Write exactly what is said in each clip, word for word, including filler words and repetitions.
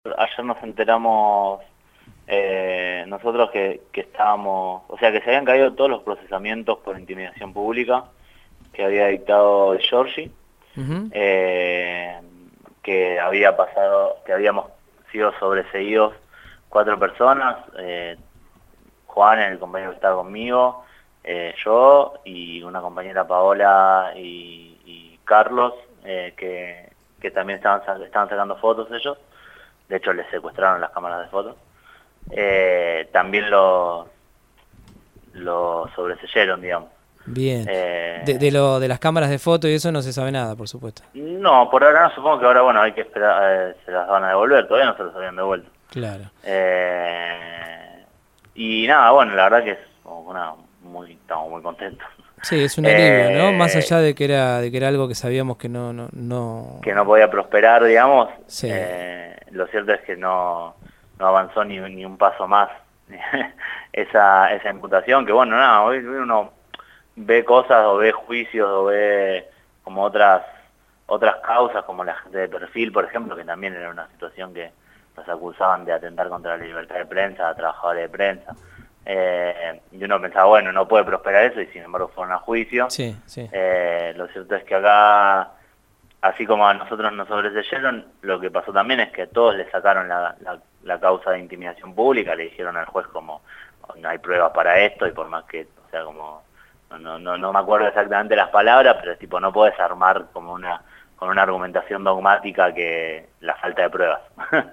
Ayer nos enteramos eh, nosotros que, que estábamos, o sea que se habían caído todos los procesamientos por intimidación pública que había dictado Giorgi, Uh-huh. eh, que había pasado, que habíamos sido sobreseídos cuatro personas, eh, Juan, el compañero que estaba conmigo, eh, yo y una compañera Paola y, y Carlos, eh, que, que también estaban, estaban sacando fotos ellos. De hecho les secuestraron las cámaras de fotos. Eh, también lo, lo sobreseyeron, digamos. Bien. De, Eh, de lo de las cámaras de foto y eso no se sabe nada, por supuesto. no, por ahora no, supongo que ahora, bueno, hay que esperar, eh, se las van a devolver, todavía no se las habían devuelto. Claro. Eh, y nada, bueno, la verdad que es como una, muy, estamos muy contentos. Sí, es un alivio, ¿no? Más Eh, allá de que era de que era algo que sabíamos que no no no que no podía prosperar, digamos, sí. eh, lo cierto es que no, no avanzó ni, ni un paso más esa, esa imputación, que bueno, nada, hoy uno ve cosas o ve juicios o ve como otras otras causas, como la gente de perfil, por ejemplo, que también era una situación que los acusaban de atentar contra la libertad de prensa, a trabajadores de prensa, eh, y uno pensaba, bueno, no puede prosperar eso, y sin embargo fueron a juicio. Sí, sí. Eh, lo cierto es que acá, así como a nosotros nos sobreseyeron, lo que pasó también es que a todos le sacaron la, la, la causa de intimidación pública, le dijeron al juez como, no hay pruebas para esto, y por más que, o sea, como, no, no, no me acuerdo exactamente las palabras, pero es tipo, no puedes armar como una, con una argumentación dogmática que la falta de pruebas.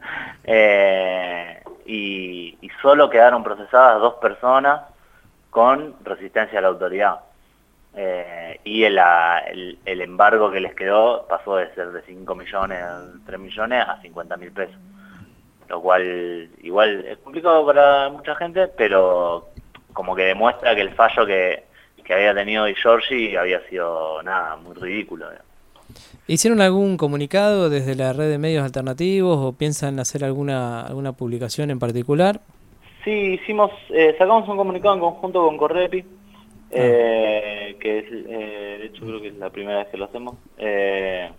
eh, y, y solo quedaron procesadas dos personas con resistencia a la autoridad. Eh, y el, el, el embargo que les quedó pasó de ser de cinco millones, tres millones a cincuenta mil pesos. Lo cual igual es complicado para mucha gente, pero como que demuestra que el fallo que, que había tenido Di Giorgi había sido nada, muy ridículo. ¿Hicieron algún comunicado desde la red de medios alternativos o piensan hacer alguna alguna publicación en particular? Sí, hicimos, eh, sacamos un comunicado en conjunto con Correpi, Ah, eh, que es, eh, de hecho creo que es la primera vez que lo hacemos, eh,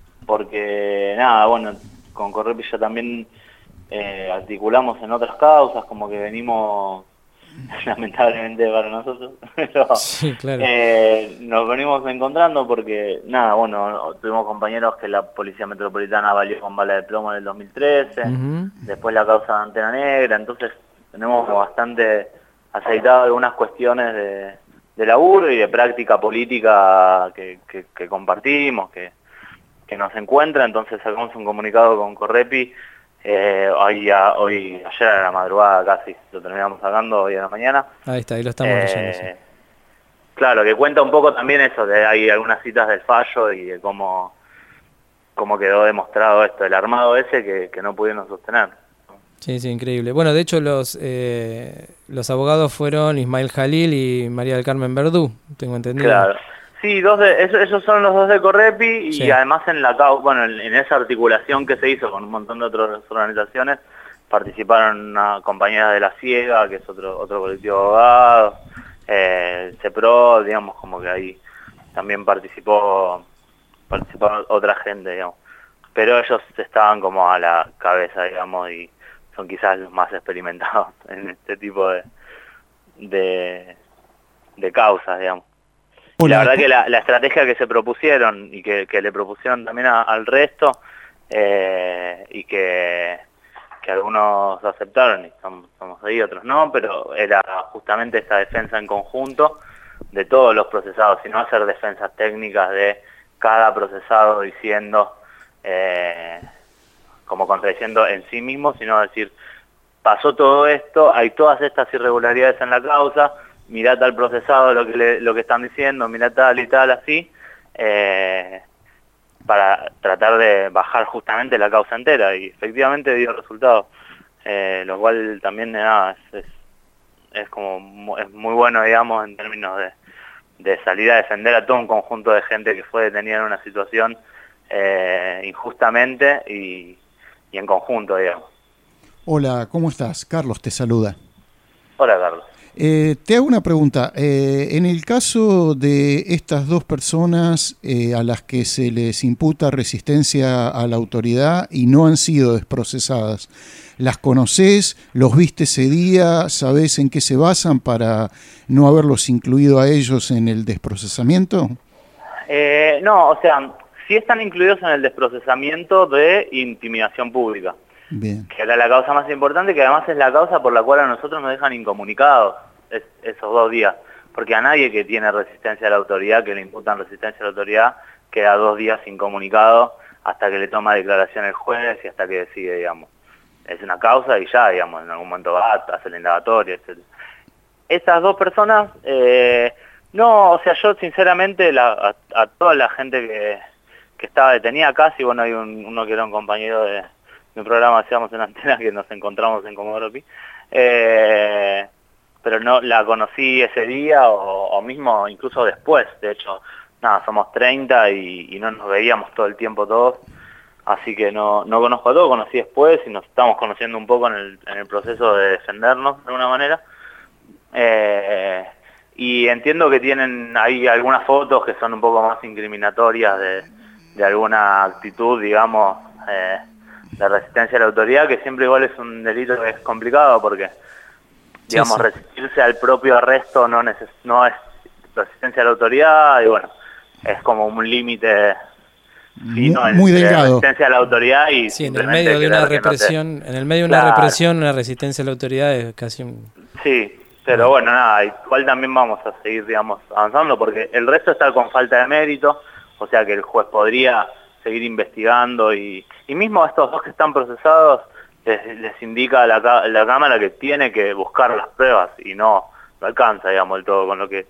porque nada, bueno, con Correpi ya también eh, articulamos en otras causas, como que venimos, lamentablemente para nosotros, pero sí, claro. eh, nos venimos encontrando porque, nada, bueno, tuvimos compañeros que la Policía Metropolitana valió con bala de plomo en el dos mil trece, Ujú. después la causa de Antena Negra, entonces tenemos bastante aceitado algunas cuestiones de, de laburo y de práctica política que, que, que compartimos, que, que nos encuentra, entonces sacamos un comunicado con Correpi, eh, hoy, a, hoy, ayer a la madrugada casi, lo terminamos sacando hoy a la mañana. Ahí está, ahí lo estamos leyendo, sí. Eh, claro, que cuenta un poco también eso, de hay algunas citas del fallo y de cómo, cómo quedó demostrado esto, el armado ese que, que no pudieron sostener. Sí, sí, increíble. Bueno, de hecho los eh, los abogados fueron Ismael Jalil y María del Carmen Verdú, tengo entendido. Claro. Sí, dos de, esos, esos son los dos de Correpi y Sí. además en la cau- bueno, en, en esa articulación que se hizo con un montón de otras organizaciones participaron una compañera de La Ciega, que es otro otro colectivo de abogados, eh, CEPRO, digamos, como que ahí también participó participó otra gente, digamos. Pero ellos estaban como a la cabeza, digamos, y son quizás los más experimentados en este tipo de de, de causas, digamos. Y la Hola, verdad co- que la, la estrategia que se propusieron y que, que le propusieron también a, al resto, eh, y que, que algunos aceptaron y estamos, estamos ahí, otros no, pero era justamente esta defensa en conjunto de todos los procesados, y no hacer defensas técnicas de cada procesado diciendo, eh, como contradiciendo en sí mismo, sino decir, pasó todo esto, hay todas estas irregularidades en la causa, mirá tal procesado lo que, le, lo que están diciendo, mirá tal y tal así, eh, para tratar de bajar justamente la causa entera, y efectivamente dio resultado, eh, lo cual también nada, es, es, es como mu- es muy bueno, digamos, en términos de, de salir a defender a todo un conjunto de gente que fue detenida en una situación eh, injustamente y, y en conjunto, digamos. hola, ¿cómo estás? Carlos te saluda. Hola, Carlos. Eh, te hago una pregunta. Eh, en el caso de estas dos personas eh, a las que se les imputa resistencia a la autoridad y no han sido desprocesadas, ¿las conocés? ¿Los viste ese día? ¿Sabés en qué se basan para no haberlos incluido a ellos en el desprocesamiento? Eh, no, o sea, sí están incluidos en el desprocesamiento de intimidación pública. Bien. Que era la causa más importante, que además es la causa por la cual a nosotros nos dejan incomunicados es, esos dos días. Porque a nadie que tiene resistencia a la autoridad, que le imputan resistencia a la autoridad, queda dos días incomunicado hasta que le toma declaración el juez y hasta que decide, digamos. Es una causa y ya, digamos, en algún momento va, hace la indagatoria, etcétera. Esas dos personas, eh, no, o sea, yo sinceramente la, a, a toda la gente que, que estaba detenida casi, bueno, hay un, uno que era un compañero de... un programa hacíamos en Antena que nos encontramos en Comodoro Pi, eh, pero no la conocí ese día o, o mismo incluso después. De hecho, nada, somos treinta y, y no nos veíamos todo el tiempo todos, así que no, no conozco a todos, conocí después y nos estamos conociendo un poco en el, en el proceso de defendernos de alguna manera. Eh, y entiendo que tienen ahí algunas fotos que son un poco más incriminatorias de, de alguna actitud, digamos, eh, de resistencia a la autoridad, que siempre igual es un delito que es complicado porque, digamos, sí, sí. resistirse al propio arresto no, neces no es resistencia a la autoridad, y bueno, es como un límite fino muy, muy entre delgado. Resistencia a la autoridad y sí, en el medio de una represión, no te... en el medio de una claro. represión, una resistencia a la autoridad es casi un... Sí, pero bueno, nada, igual también vamos a seguir, digamos, avanzando porque el resto está con falta de mérito, o sea que el juez podría seguir investigando y, y mismo a estos dos que están procesados les, les indica a la, la Cámara que tiene que buscar las pruebas y no, no alcanza, digamos, el todo con lo que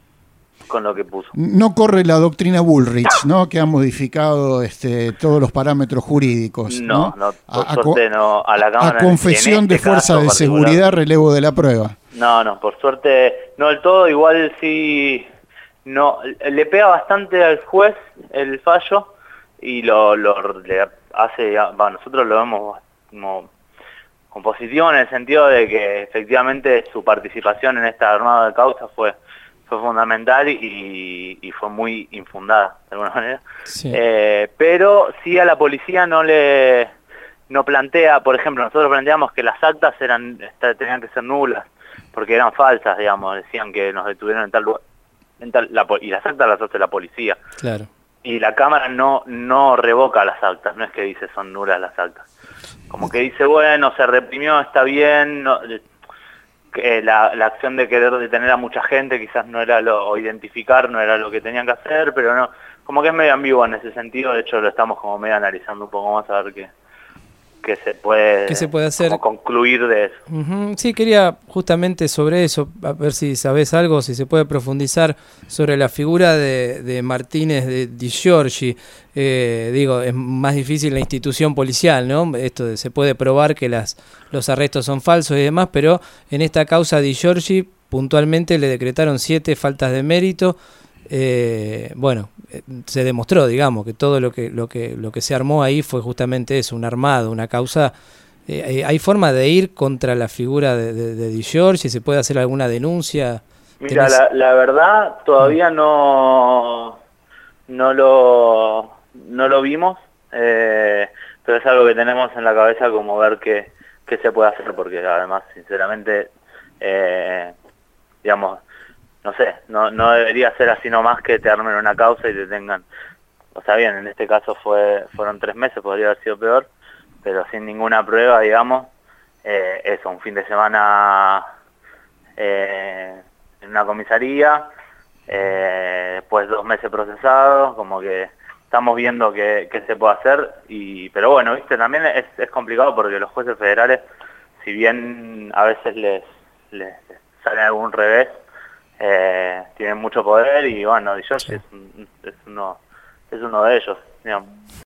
con lo que puso. No corre la doctrina Bullrich, ¿no? Que ha modificado este, todos los parámetros jurídicos. No, no, no por a, suerte no. A la Cámara. A confesión este de fuerza de seguridad, relevo de la prueba. No, no, por suerte no del todo. Igual sí, no, le pega bastante al juez el fallo y lo, lo le hace, bueno, nosotros lo vemos como, como positivo en el sentido de que efectivamente su participación en esta armada de causa fue fue fundamental y, y fue muy infundada de alguna manera. Sí. Eh, pero sí a la policía no le no plantea, por ejemplo, nosotros planteamos que las actas eran tenían que ser nulas porque eran falsas, digamos, decían que nos detuvieron en tal lugar, en tal, la, y las actas las hace la policía. Claro. Y la Cámara no no revoca las actas, no es que dice son nulas las actas. Como que dice, bueno, se reprimió, está bien, no, que la, la acción de querer detener a mucha gente quizás no era lo, o identificar no era lo que tenían que hacer, pero no, como que es medio ambiguo en ese sentido. De hecho lo estamos como medio analizando un poco más a ver qué, qué se puede, ¿Qué se puede hacer? Como concluir de eso. Uh-huh. Sí, quería justamente sobre eso, a ver si sabés algo, si se puede profundizar sobre la figura de, de Martínez de Di Giorgi. Eh, digo, es más difícil la institución policial, ¿no? Esto de, se puede probar que las, los arrestos son falsos y demás, pero en esta causa Di Giorgi puntualmente le decretaron siete faltas de mérito. Eh, bueno, se demostró, digamos, que todo lo que lo que lo que se armó ahí fue justamente eso, un armado, una causa. Eh, ¿Hay forma de ir contra la figura de, de, de Di Giorgi? ¿Se puede hacer alguna denuncia? Mira, la, la verdad todavía no no lo no lo vimos, eh, pero es algo que tenemos en la cabeza como ver qué, qué se puede hacer, porque además, sinceramente, eh, digamos, no sé, no, no debería ser así nomás que te armen una causa y te tengan, o sea, bien, en este caso fue fueron tres meses, podría haber sido peor, pero sin ninguna prueba, digamos, eh, eso, un fin de semana eh, en una comisaría, eh, después dos meses procesados, como que estamos viendo qué, qué se puede hacer, y pero bueno, viste, también es, es complicado porque los jueces federales, si bien a veces les, les, les sale algún revés, eh, tienen mucho poder y bueno, Di Giorgi es, es, uno, es uno de ellos, digamos.